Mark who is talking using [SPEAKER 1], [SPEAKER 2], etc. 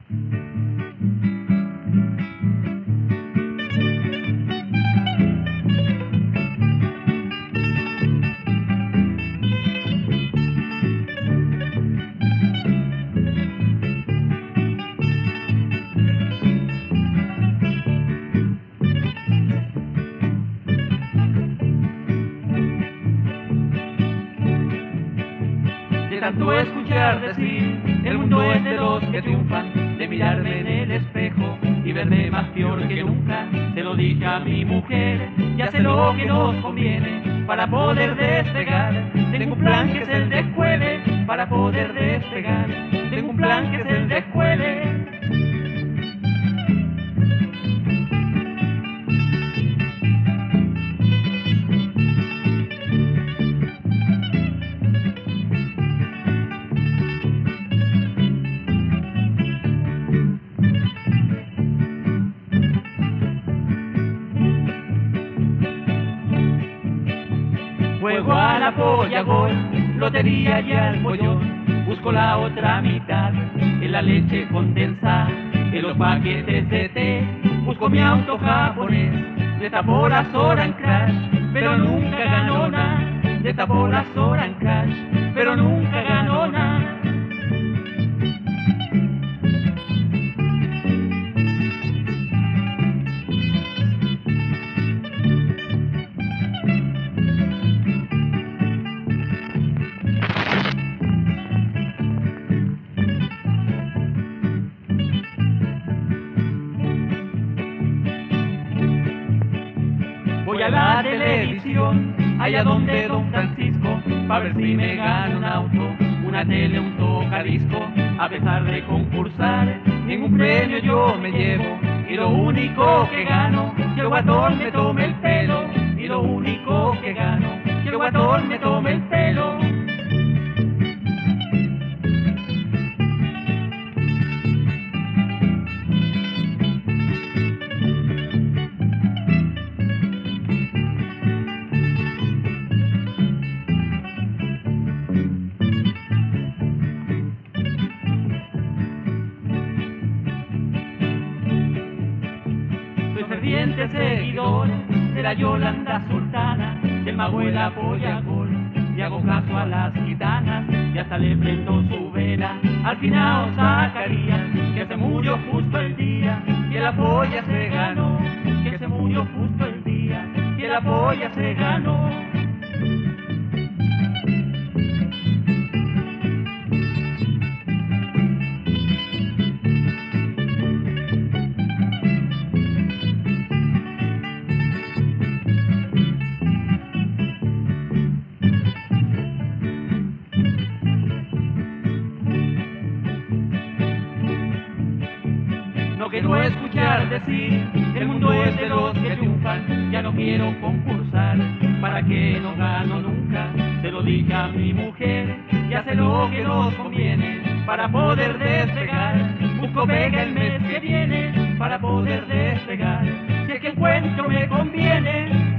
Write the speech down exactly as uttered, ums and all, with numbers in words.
[SPEAKER 1] De tanto escuchar decir, el mundo es de los que triunfan, de mirarme en el espejo y verme más peor que nunca. Se lo dije a mi mujer, ya sé lo que nos conviene para poder despegar. Tengo un plan que es el descuele para poder despegar. Tengo un plan que es el descuele. Juego a la polla, gol, lotería y al pollón. Busco la otra mitad en la leche condensada, en los paquetes de té. Busco mi auto japonés, destapó las horas en crash, pero nunca ganó nada. Destapó las horas en crash, pero nunca ganó nada. Voy a la televisión, allá donde Don Francisco, pa' ver si me gano un auto, una tele, un tocadisco. A pesar de concursar, ningún premio yo me llevo, y lo único que gano, que el guatón me tome el pelo. Y lo único que gano, que el guatón me tome el pelo. Ferviente seguidor de la Yolanda Sultana, del mago de la polla gol, y hago caso a las gitanas, y hasta le prendo su vela al finado Zacarías, que se murió justo el día que la polla se ganó, que se murió justo el día que la polla se ganó. No quiero escuchar decir, el mundo es de los que triunfan, ya no quiero concursar, para que no gano nunca. Se lo dije a mi mujer, ya sé lo que nos conviene, para poder despegar. Busco pega el mes que viene, para poder despegar. Si es que encuentro me conviene.